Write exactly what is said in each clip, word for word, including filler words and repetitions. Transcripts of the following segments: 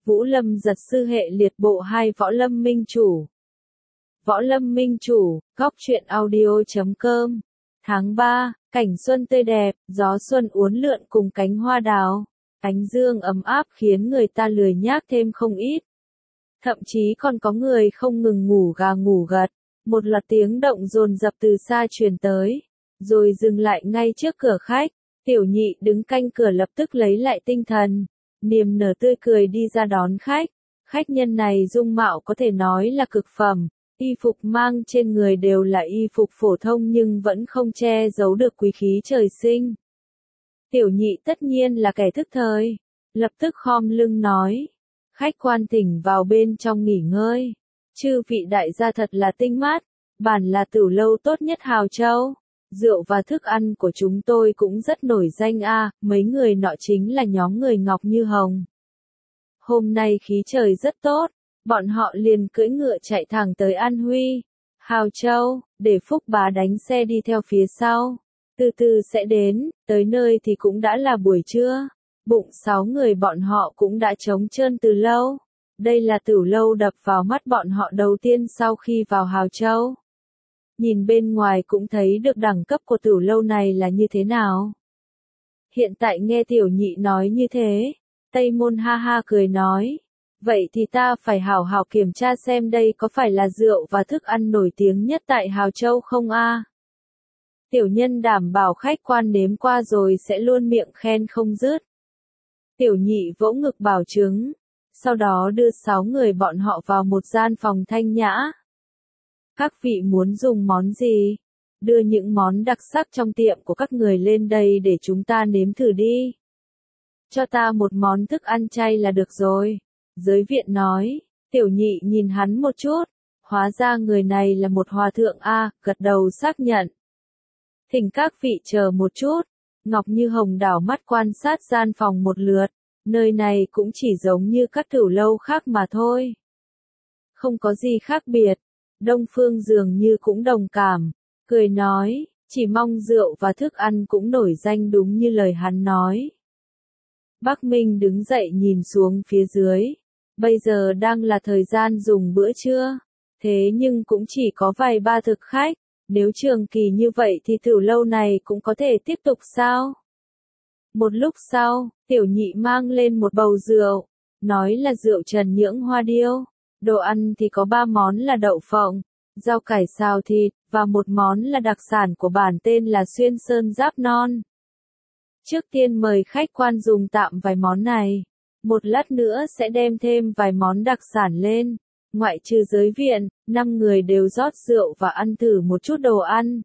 Vũ Lâm giật sư hệ liệt bộ hai Võ Lâm Minh Chủ. Võ Lâm Minh Chủ, góc truyện audio chấm com. Tháng ba, cảnh xuân tươi đẹp, gió xuân uốn lượn cùng cánh hoa đào. Ánh dương ấm áp khiến người ta lười nhác thêm không ít. Thậm chí còn có người không ngừng ngủ gà ngủ gật. Một loạt tiếng động dồn dập từ xa truyền tới, rồi dừng lại ngay trước cửa khách. Tiểu Nhị đứng canh cửa lập tức lấy lại tinh thần, niềm nở tươi cười đi ra đón khách. Khách nhân này dung mạo có thể nói là cực phẩm, y phục mang trên người đều là y phục phổ thông nhưng vẫn không che giấu được quý khí trời sinh. Tiểu Nhị tất nhiên là kẻ thức thời, lập tức khom lưng nói, khách quan thỉnh vào bên trong nghỉ ngơi. Chư vị đại gia thật là tinh mắt, bản là tửu lâu tốt nhất Hào Châu. Rượu và thức ăn của chúng tôi cũng rất nổi danh a, mấy người nọ chính là nhóm người Ngọc Như Hồng. Hôm nay khí trời rất tốt, bọn họ liền cưỡi ngựa chạy thẳng tới An Huy, Hào Châu, để Phúc Bá đánh xe đi theo phía sau. Từ từ sẽ đến, tới nơi thì cũng đã là buổi trưa, bụng sáu người bọn họ cũng đã trống trơn từ lâu. Đây là tửu lâu đập vào mắt bọn họ đầu tiên sau khi vào Hào Châu. Nhìn bên ngoài cũng thấy được đẳng cấp của tửu lâu này là như thế nào. Hiện tại nghe Tiểu Nhị nói như thế, Tây Môn ha ha cười nói, vậy thì ta phải hảo hảo kiểm tra xem đây có phải là rượu và thức ăn nổi tiếng nhất tại Hào Châu không a? Tiểu nhân đảm bảo khách quan nếm qua rồi sẽ luôn miệng khen không dứt. Tiểu Nhị vỗ ngực bảo chứng, sau đó đưa sáu người bọn họ vào một gian phòng thanh nhã. Các vị muốn dùng món gì? Đưa những món đặc sắc trong tiệm của các người lên đây để chúng ta nếm thử đi. Cho ta một món thức ăn chay là được rồi. Giới viện nói, Tiểu Nhị nhìn hắn một chút, hóa ra người này là một hòa thượng a, gật đầu xác nhận. Thỉnh các vị chờ một chút, Ngọc Như Hồng đảo mắt quan sát gian phòng một lượt, nơi này cũng chỉ giống như các tửu lâu khác mà thôi. Không có gì khác biệt. Đông Phương dường như cũng đồng cảm, cười nói, chỉ mong rượu và thức ăn cũng nổi danh đúng như lời hắn nói. Bắc Minh đứng dậy nhìn xuống phía dưới, bây giờ đang là thời gian dùng bữa trưa, thế nhưng cũng chỉ có vài ba thực khách, nếu trường kỳ như vậy thì tửu lâu này cũng có thể tiếp tục sao? Một lúc sau, Tiểu Nhị mang lên một bầu rượu, nói là rượu Trần Nhưỡng Hoa Điêu. Đồ ăn thì có ba món là đậu phộng, rau cải xào thịt, và một món là đặc sản của bản tên là Xuyên Sơn Giáp Non. Trước tiên mời khách quan dùng tạm vài món này, một lát nữa sẽ đem thêm vài món đặc sản lên. Ngoại trừ giới viện, năm người đều rót rượu và ăn thử một chút đồ ăn.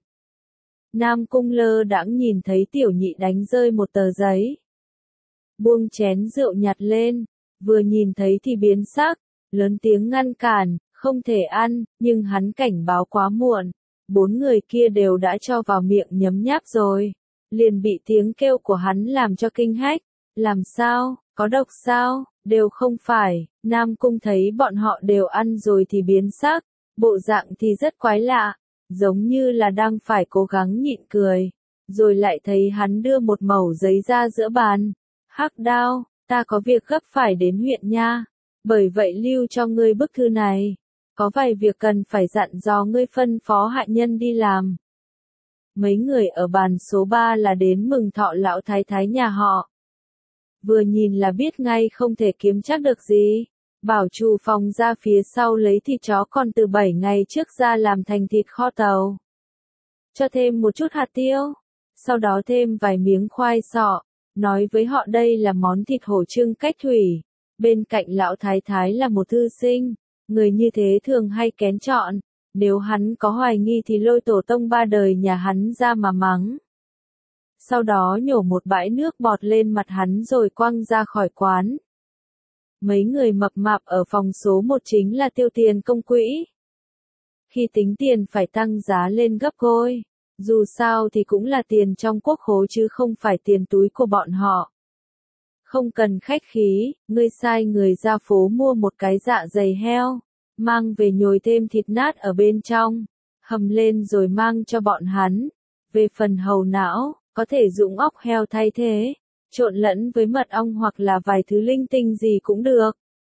Nam Cung lơ đãng nhìn thấy Tiểu Nhị đánh rơi một tờ giấy. Buông chén rượu nhặt lên, vừa nhìn thấy thì biến sắc. Lớn tiếng ngăn cản, không thể ăn, nhưng hắn cảnh báo quá muộn. Bốn người kia đều đã cho vào miệng nhấm nháp rồi. Liền bị tiếng kêu của hắn làm cho kinh hách. Làm sao, có độc sao, đều không phải. Nam Cung thấy bọn họ đều ăn rồi thì biến sắc. Bộ dạng thì rất quái lạ, giống như là đang phải cố gắng nhịn cười. Rồi lại thấy hắn đưa một mẩu giấy ra giữa bàn. Hắc Đao, ta có việc gấp phải đến huyện nha. Bởi vậy lưu cho ngươi bức thư này, có vài việc cần phải dặn dò ngươi phân phó hạ nhân đi làm. Mấy người ở bàn số ba là đến mừng thọ lão thái thái nhà họ. Vừa nhìn là biết ngay không thể kiếm chắc được gì. Bảo chủ phòng ra phía sau lấy thịt chó còn từ bảy ngày trước ra làm thành thịt kho tàu. Cho thêm một chút hạt tiêu, sau đó thêm vài miếng khoai sọ, nói với họ đây là món thịt hổ trưng cách thủy. Bên cạnh lão thái thái là một thư sinh, người như thế thường hay kén chọn, nếu hắn có hoài nghi thì lôi tổ tông ba đời nhà hắn ra mà mắng. Sau đó nhổ một bãi nước bọt lên mặt hắn rồi quăng ra khỏi quán. Mấy người mập mạp ở phòng số một chính là tiêu tiền công quỹ. Khi tính tiền phải tăng giá lên gấp đôi, dù sao thì cũng là tiền trong quốc khố chứ không phải tiền túi của bọn họ. Không cần khách khí, ngươi sai người ra phố mua một cái dạ dày heo, mang về nhồi thêm thịt nát ở bên trong, hầm lên rồi mang cho bọn hắn. Về phần hầu não, có thể dụng óc heo thay thế, trộn lẫn với mật ong hoặc là vài thứ linh tinh gì cũng được.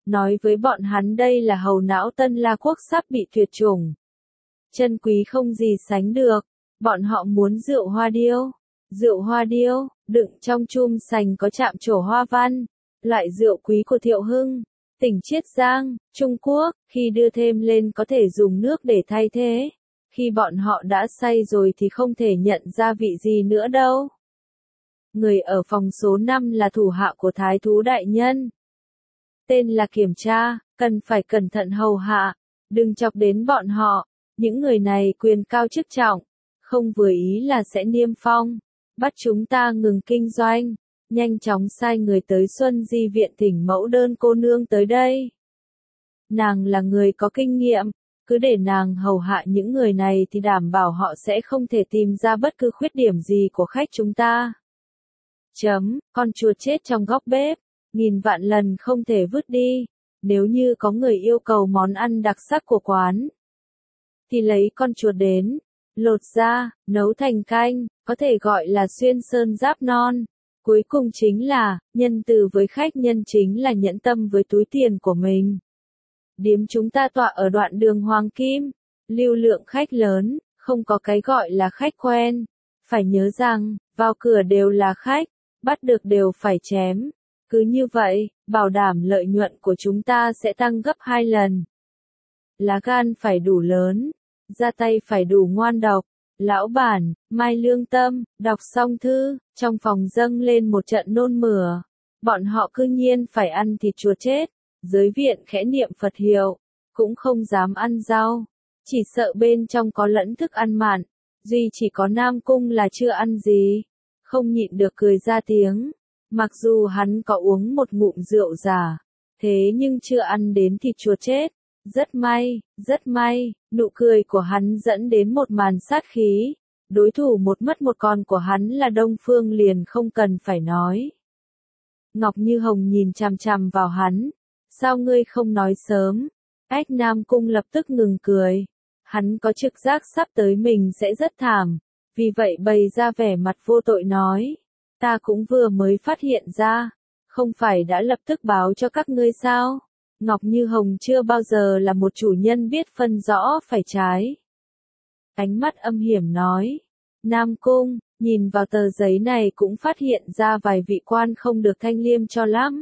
nói với bọn hắn đây là hầu não Tân La Quốc sắp bị tuyệt chủng. Chân quý không gì sánh được, bọn họ muốn rượu hoa điêu. Rượu hoa điêu, đựng trong chum sành có chạm trổ hoa văn, loại rượu quý của Thiệu Hưng, tỉnh Chiết Giang, Trung Quốc, khi đưa thêm lên có thể dùng nước để thay thế. Khi bọn họ đã say rồi thì không thể nhận ra vị gì nữa đâu. Người ở phòng số năm là thủ hạ của Thái thú đại nhân. Tên là Kiểm tra, cần phải cẩn thận hầu hạ, đừng chọc đến bọn họ. Những người này quyền cao chức trọng, không vừa ý là sẽ niêm phong, bắt chúng ta ngừng kinh doanh, nhanh chóng sai người tới Xuân Di viện thỉnh mẫu đơn cô nương tới đây. Nàng là người có kinh nghiệm, cứ để nàng hầu hạ những người này thì đảm bảo họ sẽ không thể tìm ra bất cứ khuyết điểm gì của khách chúng ta. Chấm, con chuột chết trong góc bếp, nghìn vạn lần không thể vứt đi, nếu như có người yêu cầu món ăn đặc sắc của quán, thì lấy con chuột đến, lột ra, nấu thành canh, có thể gọi là xuyên sơn giáp non. Cuối cùng chính là, nhân từ với khách, nhân chính là nhẫn tâm với túi tiền của mình. Điếm chúng ta tọa ở đoạn đường Hoàng Kim, lưu lượng khách lớn, không có cái gọi là khách quen. Phải nhớ rằng, vào cửa đều là khách, bắt được đều phải chém. Cứ như vậy, bảo đảm lợi nhuận của chúng ta sẽ tăng gấp hai lần. Lá gan phải đủ lớn, ra tay phải đủ ngoan độc. Lão bản, Mai Lương Tâm, đọc xong thư, trong phòng dâng lên một trận nôn mửa. Bọn họ cư nhiên phải ăn thịt chuột chết. Giới viện khẽ niệm Phật hiệu, cũng không dám ăn rau. Chỉ sợ bên trong có lẫn thức ăn mặn. Duy chỉ có Nam Cung là chưa ăn gì. Không nhịn được cười ra tiếng. Mặc dù hắn có uống một ngụm rượu giả, thế nhưng chưa ăn đến thịt chuột chết. Rất may, rất may, nụ cười của hắn dẫn đến một màn sát khí. Đối thủ một mất một còn của hắn là Đông Phương liền không cần phải nói. Ngọc Như Hồng nhìn chằm chằm vào hắn. Sao ngươi không nói sớm? Ách Nam Cung lập tức ngừng cười. Hắn có trực giác sắp tới mình sẽ rất thảm. Vì vậy bày ra vẻ mặt vô tội nói. Ta cũng vừa mới phát hiện ra. Không phải đã lập tức báo cho các ngươi sao? Ngọc Như Hồng chưa bao giờ là một chủ nhân biết phân rõ phải trái. Ánh mắt âm hiểm nói. Nam Cung, nhìn vào tờ giấy này cũng phát hiện ra vài vị quan không được thanh liêm cho lắm.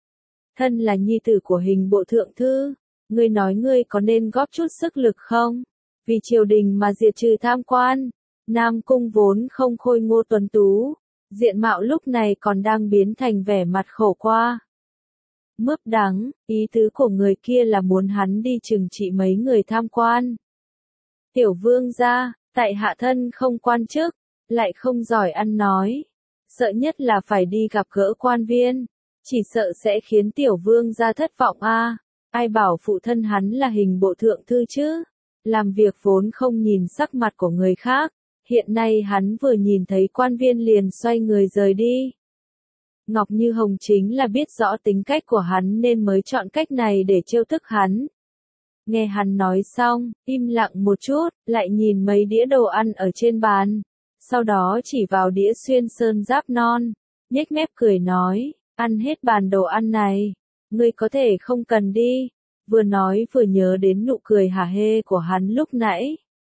Thân là nhi tử của hình bộ thượng thư, ngươi nói ngươi có nên góp chút sức lực không? Vì triều đình mà diệt trừ tham quan. Nam Cung vốn không khôi ngô tuấn tú, diện mạo lúc này còn đang biến thành vẻ mặt khổ qua. Mướp đắng, ý tứ của người kia là muốn hắn đi trừng trị mấy người tham quan. Tiểu vương gia, tại hạ thân không quan chức, lại không giỏi ăn nói. Sợ nhất là phải đi gặp gỡ quan viên, chỉ sợ sẽ khiến tiểu vương gia thất vọng a. À. Ai bảo phụ thân hắn là hình bộ thượng thư chứ? Làm việc vốn không nhìn sắc mặt của người khác, hiện nay hắn vừa nhìn thấy quan viên liền xoay người rời đi. Ngọc Như Hồng chính là biết rõ tính cách của hắn nên mới chọn cách này để trêu tức hắn. Nghe hắn nói xong, im lặng một chút, lại nhìn mấy đĩa đồ ăn ở trên bàn. Sau đó chỉ vào đĩa xuyên sơn giáp non, nhếch mép cười nói, ăn hết bàn đồ ăn này, ngươi có thể không cần đi. Vừa nói vừa nhớ đến nụ cười hả hê của hắn lúc nãy.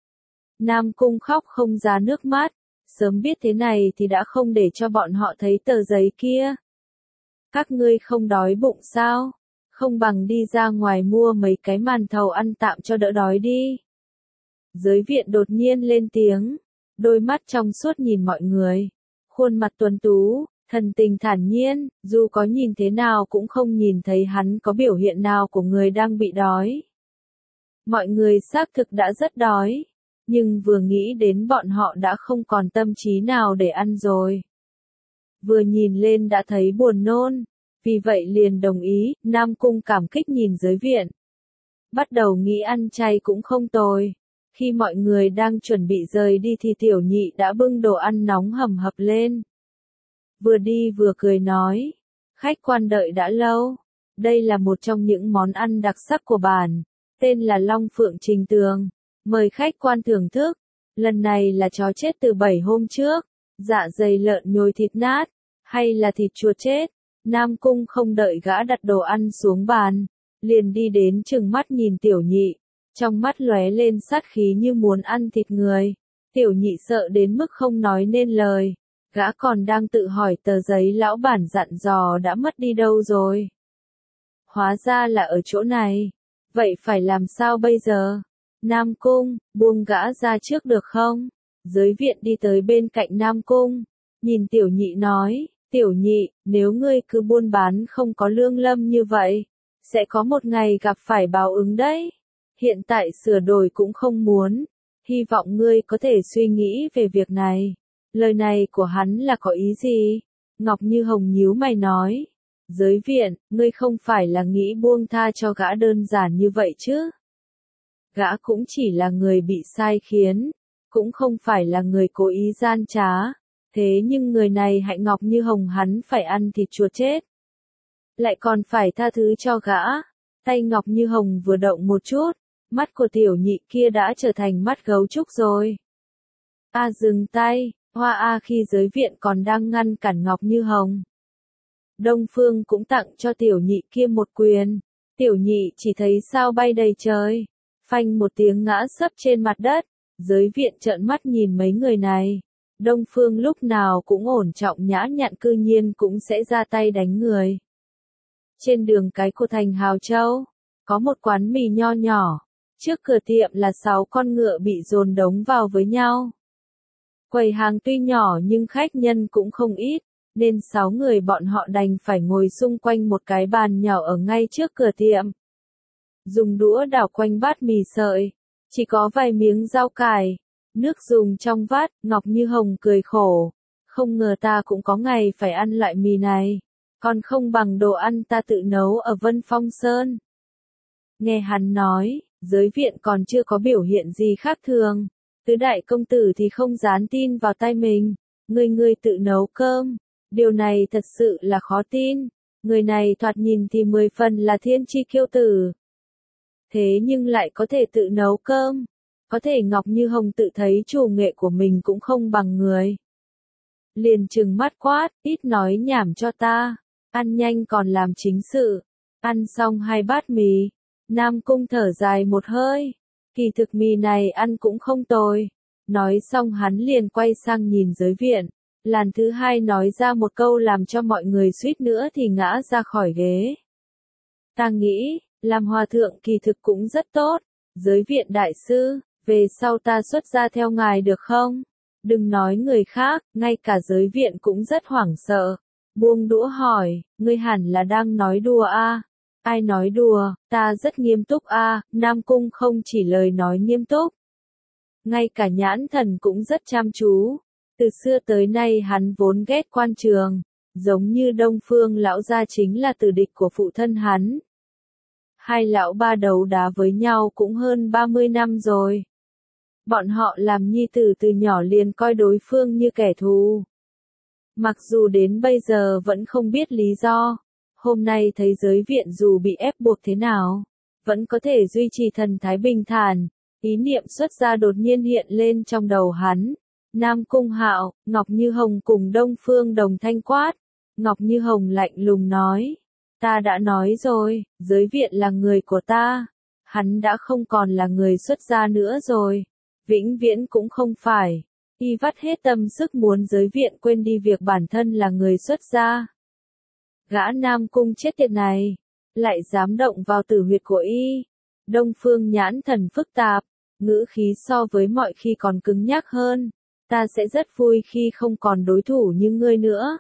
Nam Cung khóc không ra nước mắt. Sớm biết thế này thì đã không để cho bọn họ thấy tờ giấy kia. Các ngươi không đói bụng sao? Không bằng đi ra ngoài mua mấy cái màn thầu ăn tạm cho đỡ đói đi. Giới viện đột nhiên lên tiếng, đôi mắt trong suốt nhìn mọi người. Khuôn mặt tuấn tú, thần tình thản nhiên, dù có nhìn thế nào cũng không nhìn thấy hắn có biểu hiện nào của người đang bị đói. Mọi người xác thực đã rất đói. Nhưng vừa nghĩ đến bọn họ đã không còn tâm trí nào để ăn rồi. Vừa nhìn lên đã thấy buồn nôn, vì vậy liền đồng ý. Nam Cung cảm kích nhìn giới viện. Bắt đầu nghĩ ăn chay cũng không tồi. Khi mọi người đang chuẩn bị rời đi thì tiểu nhị đã bưng đồ ăn nóng hầm hập lên. Vừa đi vừa cười nói, khách quan đợi đã lâu. Đây là một trong những món ăn đặc sắc của bản, tên là Long Phượng Trình Tường. Mời khách quan thưởng thức, lần này là chó chết từ bảy hôm trước, dạ dày lợn nhồi thịt nát, hay là thịt chuột chết, Nam Cung không đợi gã đặt đồ ăn xuống bàn, liền đi đến trừng mắt nhìn tiểu nhị, trong mắt lóe lên sát khí như muốn ăn thịt người. Tiểu nhị sợ đến mức không nói nên lời, gã còn đang tự hỏi tờ giấy lão bản dặn dò đã mất đi đâu rồi. Hóa ra là ở chỗ này, vậy phải làm sao bây giờ? Nam Cung, buông gã ra trước được không? Giới viện đi tới bên cạnh Nam Cung, nhìn tiểu nhị nói, tiểu nhị, nếu ngươi cứ buôn bán không có lương lâm như vậy, sẽ có một ngày gặp phải báo ứng đấy. Hiện tại sửa đổi cũng không muốn, hy vọng ngươi có thể suy nghĩ về việc này. Lời này của hắn là có ý gì? Ngọc Như Hồng nhíu mày nói, giới viện, ngươi không phải là nghĩ buông tha cho gã đơn giản như vậy chứ? Gã cũng chỉ là người bị sai khiến, cũng không phải là người cố ý gian trá, thế nhưng người này hại Ngọc Như Hồng hắn phải ăn thịt chuột chết. Lại còn phải tha thứ cho gã. Tay Ngọc Như Hồng vừa động một chút, mắt của tiểu nhị kia đã trở thành mắt gấu trúc rồi. A à, dừng tay, Hoa A khi giới viện còn đang ngăn cản Ngọc Như Hồng. Đông Phương cũng tặng cho tiểu nhị kia một quyền, tiểu nhị chỉ thấy sao bay đầy trời, phanh một tiếng ngã sấp trên mặt đất, giới viện trợn mắt nhìn mấy người này. Đông Phương lúc nào cũng ổn trọng nhã nhặn cư nhiên cũng sẽ ra tay đánh người. Trên đường cái của thành Hào Châu, có một quán mì nho nhỏ, trước cửa tiệm là sáu con ngựa bị dồn đống vào với nhau. Quầy hàng tuy nhỏ nhưng khách nhân cũng không ít, nên sáu người bọn họ đành phải ngồi xung quanh một cái bàn nhỏ ở ngay trước cửa tiệm. Dùng đũa đảo quanh bát mì sợi, chỉ có vài miếng rau cải, nước dùng trong vắt. Ngọc Như Hồng cười khổ, không ngờ ta cũng có ngày phải ăn loại mì này, còn không bằng đồ ăn ta tự nấu ở Vân Phong Sơn. Nghe hắn nói, giới viện còn chưa có biểu hiện gì khác thường, tứ đại công tử thì không dám tin vào tay mình, người người tự nấu cơm, điều này thật sự là khó tin, người này thoạt nhìn thì mười phần là thiên chi kiêu tử. Thế nhưng lại có thể tự nấu cơm, có thể Ngọc Như Hồng tự thấy chủ nghệ của mình cũng không bằng người. Liền trừng mắt quát, ít nói nhảm cho ta, ăn nhanh còn làm chính sự. Ăn xong hai bát mì, Nam Cung thở dài một hơi, kỳ thực mì này ăn cũng không tồi. Nói xong hắn liền quay sang nhìn giới viện, lần thứ hai nói ra một câu làm cho mọi người suýt nữa thì ngã ra khỏi ghế. Ta nghĩ, làm hòa thượng kỳ thực cũng rất tốt, giới viện đại sư, về sau ta xuất gia theo ngài được không? Đừng nói người khác, ngay cả giới viện cũng rất hoảng sợ. Buông đũa hỏi, ngươi hẳn là đang nói đùa a? À? Ai nói đùa, ta rất nghiêm túc a. À? Nam Cung không chỉ lời nói nghiêm túc, ngay cả nhãn thần cũng rất chăm chú. Từ xưa tới nay hắn vốn ghét quan trường, giống như Đông Phương lão gia chính là tử địch của phụ thân hắn. Hai lão ba đấu đá với nhau cũng hơn ba mươi năm rồi. Bọn họ làm nhi tử từ nhỏ liền coi đối phương như kẻ thù. Mặc dù đến bây giờ vẫn không biết lý do, hôm nay thấy giới viện dù bị ép buộc thế nào, vẫn có thể duy trì thần thái bình thản, ý niệm xuất gia đột nhiên hiện lên trong đầu hắn. Nam Cung Hạo, Ngọc Như Hồng cùng Đông Phương đồng thanh quát. Ngọc Như Hồng lạnh lùng nói, ta đã nói rồi, giới viện là người của ta, hắn đã không còn là người xuất gia nữa rồi, vĩnh viễn cũng không phải. Y vắt hết tâm sức muốn giới viện quên đi việc bản thân là người xuất gia. Gã Nam Cung chết tiệt này, lại dám động vào tử huyệt của Y. Đông Phương nhãn thần phức tạp, ngữ khí so với mọi khi còn cứng nhắc hơn. Ta sẽ rất vui khi không còn đối thủ như ngươi nữa.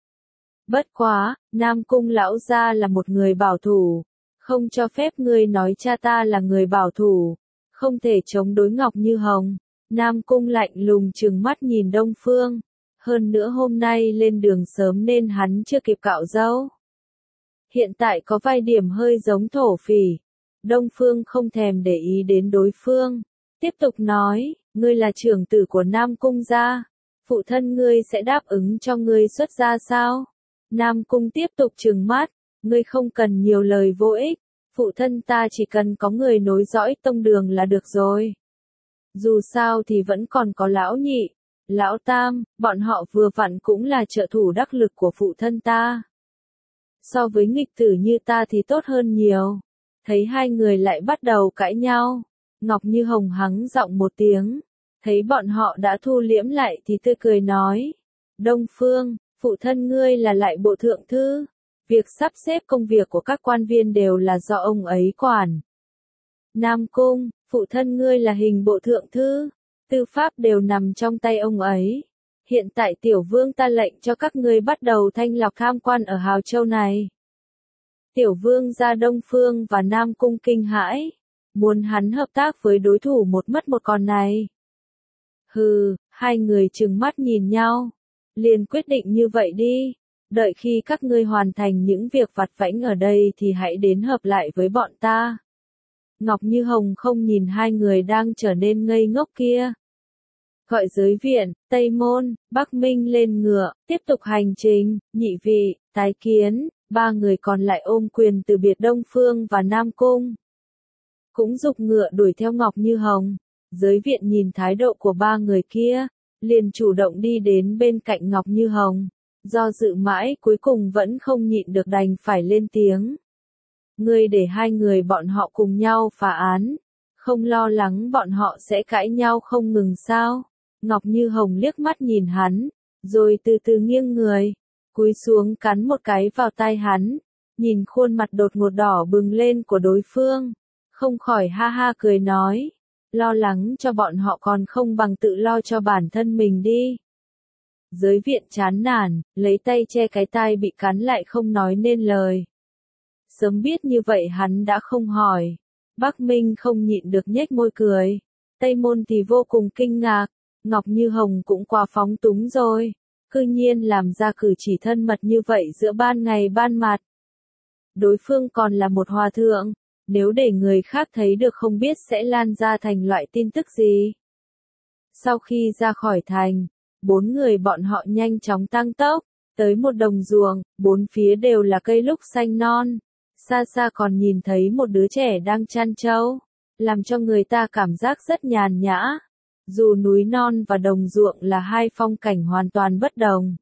Bất quá, Nam Cung lão gia là một người bảo thủ, không cho phép ngươi nói cha ta là người bảo thủ, không thể chống đối Ngọc Như Hồng. Nam Cung lạnh lùng trừng mắt nhìn Đông Phương, hơn nữa hôm nay lên đường sớm nên hắn chưa kịp cạo râu. Hiện tại có vài điểm hơi giống thổ phỉ. Đông Phương không thèm để ý đến đối phương, tiếp tục nói, ngươi là trưởng tử của Nam Cung gia, phụ thân ngươi sẽ đáp ứng cho ngươi xuất gia sao? Nam Cung tiếp tục trừng mắt, ngươi không cần nhiều lời vô ích, phụ thân ta chỉ cần có người nối dõi tông đường là được rồi. Dù sao thì vẫn còn có lão nhị, lão tam, bọn họ vừa vặn cũng là trợ thủ đắc lực của phụ thân ta. so với nghịch tử như ta thì tốt hơn nhiều. Thấy hai người lại bắt đầu cãi nhau, Ngọc Như Hồng hắng giọng một tiếng, thấy bọn họ đã thu liễm lại thì tươi cười nói, Đông Phương, phụ thân ngươi là lại bộ thượng thư, việc sắp xếp công việc của các quan viên đều là do ông ấy quản. Nam Cung, phụ thân ngươi là hình bộ thượng thư, tư pháp đều nằm trong tay ông ấy. Hiện tại tiểu vương ta lệnh cho các ngươi bắt đầu thanh lọc tham quan ở Hào Châu này. Tiểu vương ra Đông Phương và Nam Cung kinh hãi, muốn hắn hợp tác với đối thủ một mất một còn này. Hừ, hai người trừng mắt nhìn nhau, liền quyết định như vậy đi, đợi khi các ngươi hoàn thành những việc vặt vãnh ở đây thì hãy đến hợp lại với bọn ta. Ngọc Như Hồng không nhìn hai người đang trở nên ngây ngốc kia. Gọi giới viện, Tây Môn, Bắc Minh lên ngựa, tiếp tục hành trình, nhị vị, tái kiến, ba người còn lại ôm quyền từ biệt Đông Phương và Nam Cung. Cũng giục ngựa đuổi theo Ngọc Như Hồng, giới viện nhìn thái độ của ba người kia, liền chủ động đi đến bên cạnh Ngọc Như Hồng, do dự mãi cuối cùng vẫn không nhịn được đành phải lên tiếng. Ngươi để hai người bọn họ cùng nhau phá án, không lo lắng bọn họ sẽ cãi nhau không ngừng sao? Ngọc Như Hồng liếc mắt nhìn hắn, rồi từ từ nghiêng người, cúi xuống cắn một cái vào tai hắn, nhìn khuôn mặt đột ngột đỏ bừng lên của đối phương, không khỏi ha ha cười nói, lo lắng cho bọn họ còn không bằng tự lo cho bản thân mình đi. Giới viện chán nản, lấy tay che cái tai bị cắn lại không nói nên lời. Sớm biết như vậy hắn đã không hỏi. Bắc Minh không nhịn được nhếch môi cười. Tây Môn thì vô cùng kinh ngạc. Ngọc Như Hồng cũng quá phóng túng rồi. Cư nhiên làm ra cử chỉ thân mật như vậy giữa ban ngày ban mặt. Đối phương còn là một hòa thượng. Nếu để người khác thấy được không biết sẽ lan ra thành loại tin tức gì. Sau khi ra khỏi thành, bốn người bọn họ nhanh chóng tăng tốc. Tới một đồng ruộng, bốn phía đều là cây lúc xanh non. Xa xa còn nhìn thấy một đứa trẻ đang chăn trâu, làm cho người ta cảm giác rất nhàn nhã. Dù núi non và đồng ruộng là hai phong cảnh hoàn toàn bất đồng.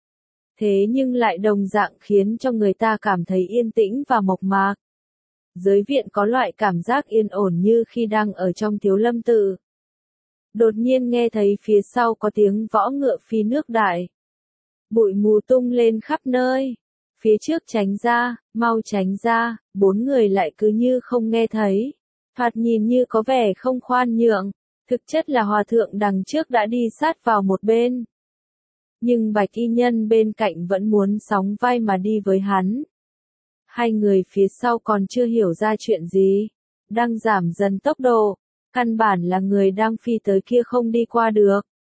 Thế nhưng lại đồng dạng khiến cho người ta cảm thấy yên tĩnh và mộc mạc. Giới viện có loại cảm giác yên ổn như khi đang ở trong Thiếu Lâm Tự. Đột nhiên nghe thấy phía sau có tiếng võ ngựa phi nước đại. Bụi mù tung lên khắp nơi. Phía trước tránh ra, mau tránh ra, bốn người lại cứ như không nghe thấy. Thoạt nhìn như có vẻ không khoan nhượng, thực chất là hòa thượng đằng trước đã đi sát vào một bên. Nhưng bạch y nhân bên cạnh vẫn muốn sóng vai mà đi với hắn. Hai người phía sau còn chưa hiểu ra chuyện gì, đang giảm dần tốc độ, căn bản là người đang phi tới kia không đi qua được.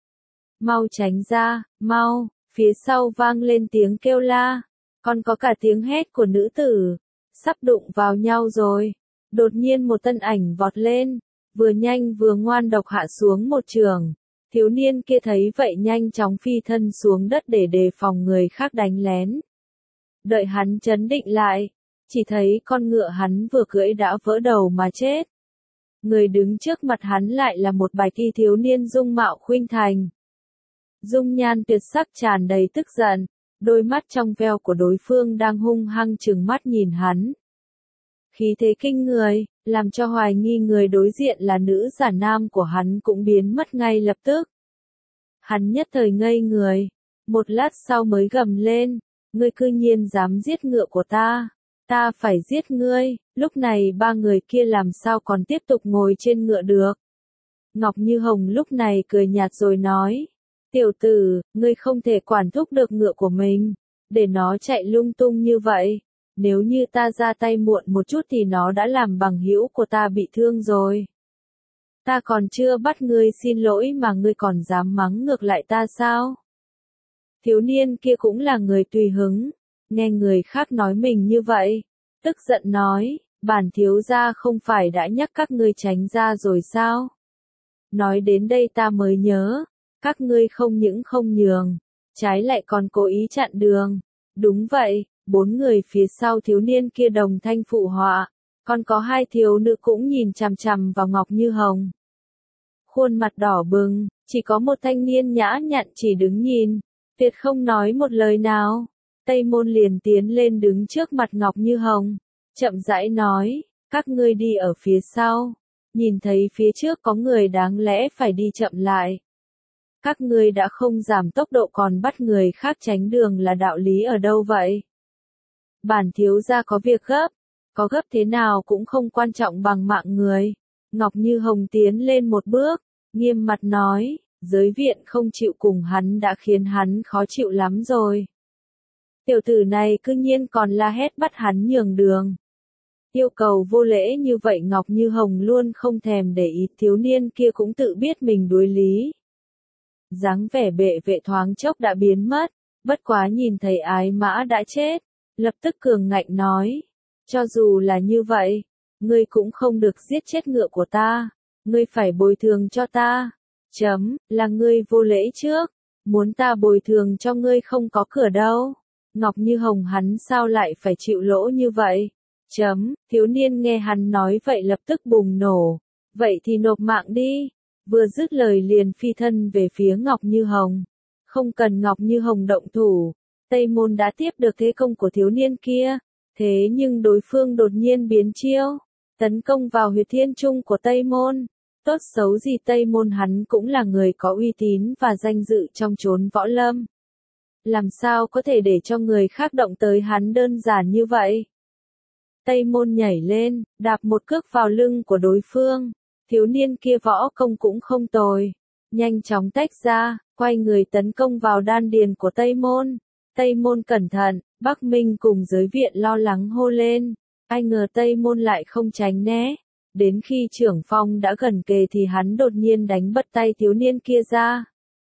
Mau tránh ra, mau, phía sau vang lên tiếng kêu la. Còn có cả tiếng hét của nữ tử, sắp đụng vào nhau rồi. Đột nhiên một thân ảnh vọt lên, vừa nhanh vừa ngoan độc hạ xuống một trường. Thiếu niên kia thấy vậy nhanh chóng phi thân xuống đất để đề phòng người khác đánh lén. Đợi hắn trấn định lại, chỉ thấy con ngựa hắn vừa cưỡi đã vỡ đầu mà chết. Người đứng trước mặt hắn lại là một bạch y thiếu niên dung mạo khuynh thành. Dung nhan tuyệt sắc tràn đầy tức giận. Đôi mắt trong veo của đối phương đang hung hăng trừng mắt nhìn hắn. Khí thế kinh người, làm cho hoài nghi người đối diện là nữ giả nam của hắn cũng biến mất ngay lập tức. Hắn nhất thời ngây người, một lát sau mới gầm lên, ngươi cư nhiên dám giết ngựa của ta, ta phải giết ngươi. Lúc này ba người kia làm sao còn tiếp tục ngồi trên ngựa được. Ngọc Như Hồng lúc này cười nhạt rồi nói. Tiểu tử, ngươi không thể quản thúc được ngựa của mình, để nó chạy lung tung như vậy. Nếu như ta ra tay muộn một chút thì nó đã làm bằng hữu của ta bị thương rồi. Ta còn chưa bắt ngươi xin lỗi mà ngươi còn dám mắng ngược lại ta sao? Thiếu niên kia cũng là người tùy hứng, nghe người khác nói mình như vậy, tức giận nói, bản thiếu gia không phải đã nhắc các ngươi tránh ra rồi sao? Nói đến đây ta mới nhớ. Các ngươi không những không nhường, trái lại còn cố ý chặn đường. Đúng vậy, bốn người phía sau thiếu niên kia đồng thanh phụ họa, còn có hai thiếu nữ cũng nhìn chằm chằm vào Ngọc Như Hồng. Khuôn mặt đỏ bừng, chỉ có một thanh niên nhã nhặn chỉ đứng nhìn, tuyệt không nói một lời nào. Tây Môn liền tiến lên đứng trước mặt Ngọc Như Hồng, chậm rãi nói, các ngươi đi ở phía sau, nhìn thấy phía trước có người đáng lẽ phải đi chậm lại. Các ngươi đã không giảm tốc độ còn bắt người khác tránh đường là đạo lý ở đâu vậy? Bản thiếu gia có việc gấp, có gấp thế nào cũng không quan trọng bằng mạng người. Ngọc Như Hồng tiến lên một bước, nghiêm mặt nói, giới viện không chịu cùng hắn đã khiến hắn khó chịu lắm rồi. Tiểu tử này cư nhiên còn la hét bắt hắn nhường đường. Yêu cầu vô lễ như vậy Ngọc Như Hồng luôn không thèm để ý, thiếu niên kia cũng tự biết mình đối lý. Dáng vẻ bệ vệ thoáng chốc đã biến mất, bất quá nhìn thấy ái mã đã chết, lập tức cường ngạnh nói, cho dù là như vậy, ngươi cũng không được giết chết ngựa của ta, ngươi phải bồi thường cho ta. Chấm, là ngươi vô lễ trước, muốn ta bồi thường cho ngươi không có cửa đâu. Ngọc Như Hồng hắn sao lại phải chịu lỗ như vậy? Chấm, thiếu niên nghe hắn nói vậy lập tức bùng nổ, vậy thì nộp mạng đi. Vừa dứt lời liền phi thân về phía Ngọc Như Hồng. Không cần Ngọc Như Hồng động thủ, Tây Môn đã tiếp được thế công của thiếu niên kia, thế nhưng đối phương đột nhiên biến chiêu, tấn công vào huyệt thiên trung của Tây Môn. Tốt xấu gì Tây Môn hắn cũng là người có uy tín và danh dự trong chốn võ lâm. Làm sao có thể để cho người khác động tới hắn đơn giản như vậy? Tây Môn nhảy lên, đạp một cước vào lưng của đối phương. Thiếu niên kia võ công cũng không tồi, nhanh chóng tách ra, quay người tấn công vào đan điền của Tây Môn. Tây Môn cẩn thận, Bắc Minh cùng giới viện lo lắng hô lên, ai ngờ Tây Môn lại không tránh né. Đến khi trưởng phong đã gần kề thì hắn đột nhiên đánh bật tay thiếu niên kia ra,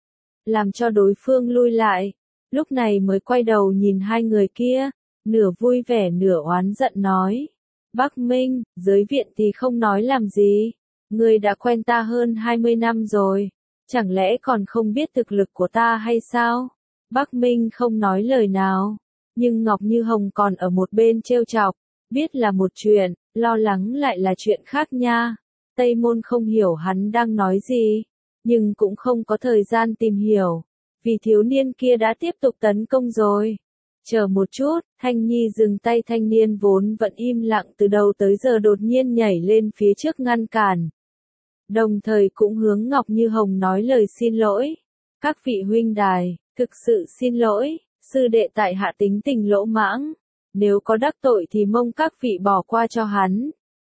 làm cho đối phương lui lại. Lúc này mới quay đầu nhìn hai người kia, nửa vui vẻ nửa oán giận nói, Bắc Minh, giới viện thì không nói làm gì. Ngươi đã quen ta hơn hai mươi năm rồi, chẳng lẽ còn không biết thực lực của ta hay sao? Bắc Minh không nói lời nào, nhưng Ngọc Như Hồng còn ở một bên trêu chọc, biết là một chuyện, lo lắng lại là chuyện khác nha. Tây Môn không hiểu hắn đang nói gì, nhưng cũng không có thời gian tìm hiểu, vì thiếu niên kia đã tiếp tục tấn công rồi. Chờ một chút, Thanh Nhi dừng tay, thanh niên vốn vẫn im lặng từ đầu tới giờ đột nhiên nhảy lên phía trước ngăn cản. Đồng thời cũng hướng Ngọc Như Hồng nói lời xin lỗi. Các vị huynh đài, thực sự xin lỗi, sư đệ tại hạ tính tình lỗ mãng. Nếu có đắc tội thì mong các vị bỏ qua cho hắn.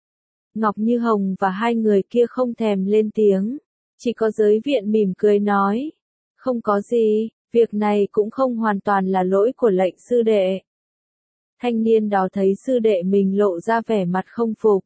Ngọc Như Hồng và hai người kia không thèm lên tiếng. Chỉ có giới viện mỉm cười nói. Không có gì, việc này cũng không hoàn toàn là lỗi của lệnh sư đệ. Thanh niên đó thấy sư đệ mình lộ ra vẻ mặt không phục.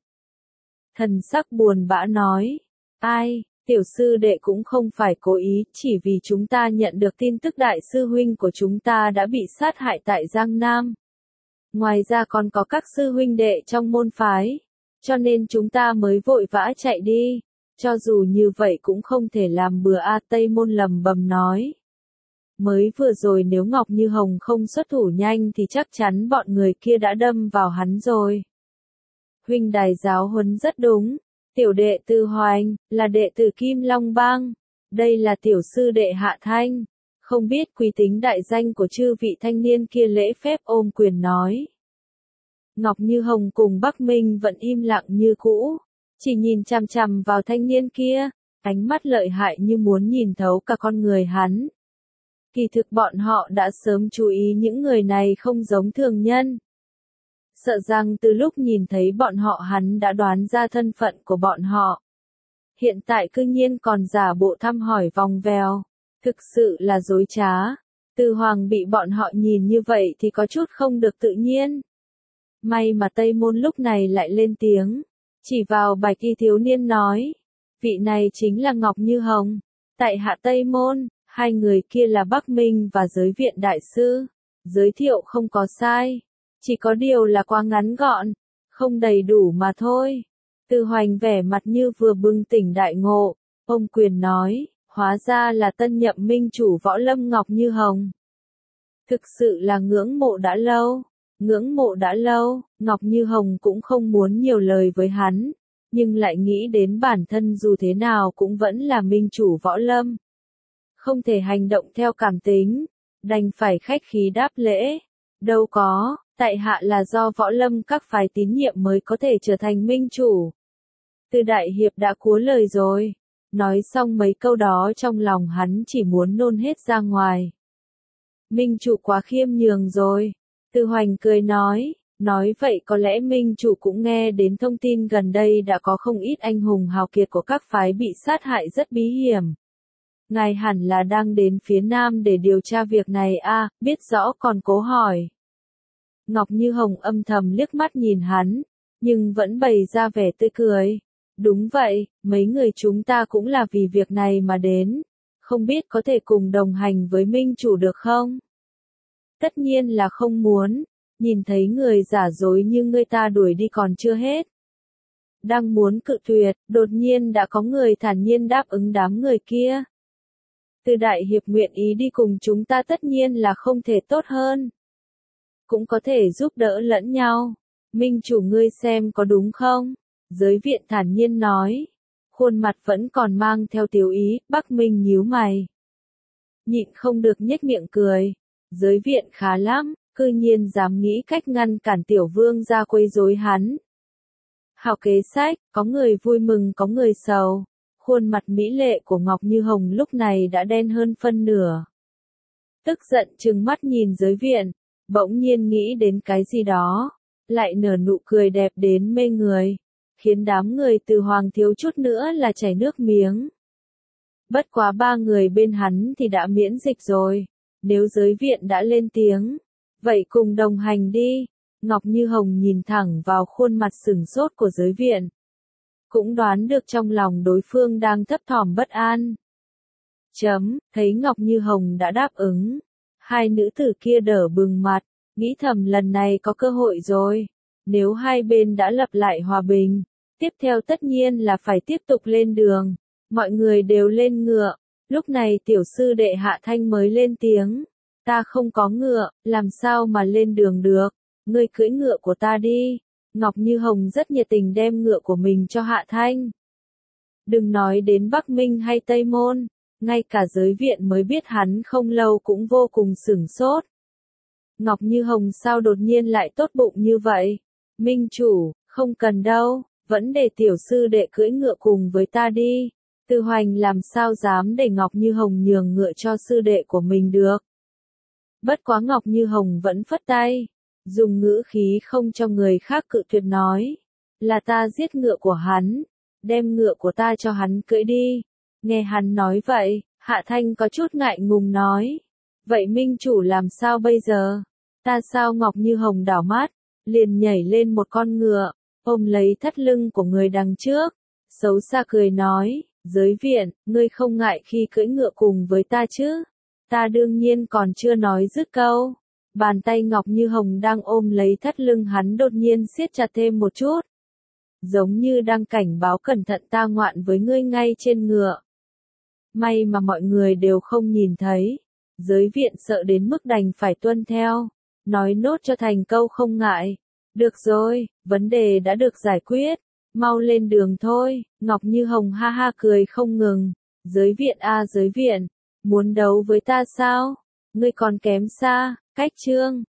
Thần sắc buồn bã nói. Ai, tiểu sư đệ cũng không phải cố ý, chỉ vì chúng ta nhận được tin tức đại sư huynh của chúng ta đã bị sát hại tại Giang Nam. Ngoài ra còn có các sư huynh đệ trong môn phái, cho nên chúng ta mới vội vã chạy đi. Cho dù như vậy cũng không thể làm bừa a. Tây Môn lầm bầm nói. Mới vừa rồi nếu Ngọc Như Hồng không xuất thủ nhanh thì chắc chắn bọn người kia đã đâm vào hắn rồi. Huynh đài giáo huấn rất đúng. Tiểu đệ Từ Hoành, là đệ tử Kim Long Bang. Đây là tiểu sư đệ Hạ Thanh. Không biết quý tính đại danh của chư vị, thanh niên kia lễ phép ôm quyền nói. Ngọc Như Hồng cùng Bắc Minh vẫn im lặng như cũ, chỉ nhìn chằm chằm vào thanh niên kia, ánh mắt lợi hại như muốn nhìn thấu cả con người hắn. Kỳ thực bọn họ đã sớm chú ý những người này không giống thường nhân. Sợ rằng từ lúc nhìn thấy bọn họ hắn đã đoán ra thân phận của bọn họ. Hiện tại cư nhiên còn giả bộ thăm hỏi vòng vèo, thực sự là dối trá. Từ Hoàng bị bọn họ nhìn như vậy thì có chút không được tự nhiên. May mà Tây Môn lúc này lại lên tiếng, chỉ vào bạch y thiếu niên nói, vị này chính là Ngọc Như Hồng. Tại hạ Tây Môn, hai người kia là Bắc Minh và giới viện đại sư. Giới thiệu không có sai, chỉ có điều là quá ngắn gọn, không đầy đủ mà thôi. Từ Hoành vẻ mặt như vừa bừng tỉnh đại ngộ, ông quyền nói, hóa ra là tân nhậm minh chủ võ lâm Ngọc Như Hồng. Thực sự là ngưỡng mộ đã lâu, ngưỡng mộ đã lâu. Ngọc Như Hồng cũng không muốn nhiều lời với hắn, nhưng lại nghĩ đến bản thân dù thế nào cũng vẫn là minh chủ võ lâm. Không thể hành động theo cảm tính, đành phải khách khí đáp lễ. Đâu có, tại hạ là do võ lâm các phái tín nhiệm mới có thể trở thành minh chủ. Từ đại hiệp đã cúa lời rồi. Nói xong mấy câu đó trong lòng hắn chỉ muốn nôn hết ra ngoài. Minh chủ quá khiêm nhường rồi. Từ Hoành cười nói, nói vậy có lẽ minh chủ cũng nghe đến thông tin gần đây đã có không ít anh hùng hào kiệt của các phái bị sát hại rất bí hiểm. Ngài hẳn là đang đến phía nam để điều tra việc này à, biết rõ còn cố hỏi. Ngọc Như Hồng âm thầm liếc mắt nhìn hắn, nhưng vẫn bày ra vẻ tươi cười. Đúng vậy, mấy người chúng ta cũng là vì việc này mà đến. Không biết có thể cùng đồng hành với minh chủ được không? Tất nhiên là không muốn. Nhìn thấy người giả dối như ngươi ta đuổi đi còn chưa hết. Đang muốn cự tuyệt, đột nhiên đã có người thản nhiên đáp ứng đám người kia. Từ đại hiệp nguyện ý đi cùng chúng ta tất nhiên là không thể tốt hơn. Cũng có thể giúp đỡ lẫn nhau. Minh chủ ngươi xem có đúng không? Giới viện thản nhiên nói. Khuôn mặt vẫn còn mang theo tiểu ý, Bắc Minh nhíu mày. Nhịn không được nhếch miệng cười. Giới viện khá lắm, cư nhiên dám nghĩ cách ngăn cản tiểu vương ra quấy rối hắn. Hào kế sách, có người vui mừng có người sầu. Khuôn mặt mỹ lệ của Ngọc Như Hồng lúc này đã đen hơn phân nửa. Tức giận trừng mắt nhìn giới viện, bỗng nhiên nghĩ đến cái gì đó, lại nở nụ cười đẹp đến mê người, khiến đám người từ Hoàng thiếu chút nữa là chảy nước miếng. Bất quá ba người bên hắn thì đã miễn dịch rồi, nếu giới viện đã lên tiếng, vậy cùng đồng hành đi. Ngọc Như Hồng nhìn thẳng vào khuôn mặt sừng sốt của giới viện. Cũng đoán được trong lòng đối phương đang thấp thỏm bất an. Chấm, thấy Ngọc Như Hồng đã đáp ứng. Hai nữ tử kia đỡ bừng mặt, nghĩ thầm lần này có cơ hội rồi. Nếu hai bên đã lập lại hòa bình, tiếp theo tất nhiên là phải tiếp tục lên đường. Mọi người đều lên ngựa, lúc này tiểu sư đệ Hạ Thanh mới lên tiếng. Ta không có ngựa, làm sao mà lên đường được, ngươi cưỡi ngựa của ta đi. Ngọc Như Hồng rất nhiệt tình đem ngựa của mình cho Hạ Thanh. Đừng nói đến Bắc Minh hay Tây Môn, ngay cả giới viện mới biết hắn không lâu cũng vô cùng sửng sốt. Ngọc Như Hồng sao đột nhiên lại tốt bụng như vậy? Minh chủ, không cần đâu, vẫn để tiểu sư đệ cưỡi ngựa cùng với ta đi. Từ Hoành làm sao dám để Ngọc Như Hồng nhường ngựa cho sư đệ của mình được. Bất quá Ngọc Như Hồng vẫn phất tay, dùng ngữ khí không cho người khác cự tuyệt nói. Là ta giết ngựa của hắn, đem ngựa của ta cho hắn cưỡi đi. Nghe hắn nói vậy, Hạ Thanh có chút ngại ngùng nói. Vậy minh chủ làm sao bây giờ? Ta sao? Ngọc Như Hồng đảo mắt, liền nhảy lên một con ngựa, ôm lấy thắt lưng của người đằng trước. Xấu xa cười nói, giới viện, ngươi không ngại khi cưỡi ngựa cùng với ta chứ? Ta đương nhiên còn chưa nói dứt câu. Bàn tay Ngọc Như Hồng đang ôm lấy thắt lưng hắn đột nhiên siết chặt thêm một chút. Giống như đang cảnh báo cẩn thận ta ngoạn với ngươi ngay trên ngựa. May mà mọi người đều không nhìn thấy. Giới viện sợ đến mức đành phải tuân theo. Nói nốt cho thành câu không ngại. Được rồi, vấn đề đã được giải quyết. Mau lên đường thôi. Ngọc Như Hồng ha ha cười không ngừng. Giới viện a à, giới viện. Muốn đấu với ta sao? Ngươi còn kém xa. Cách chương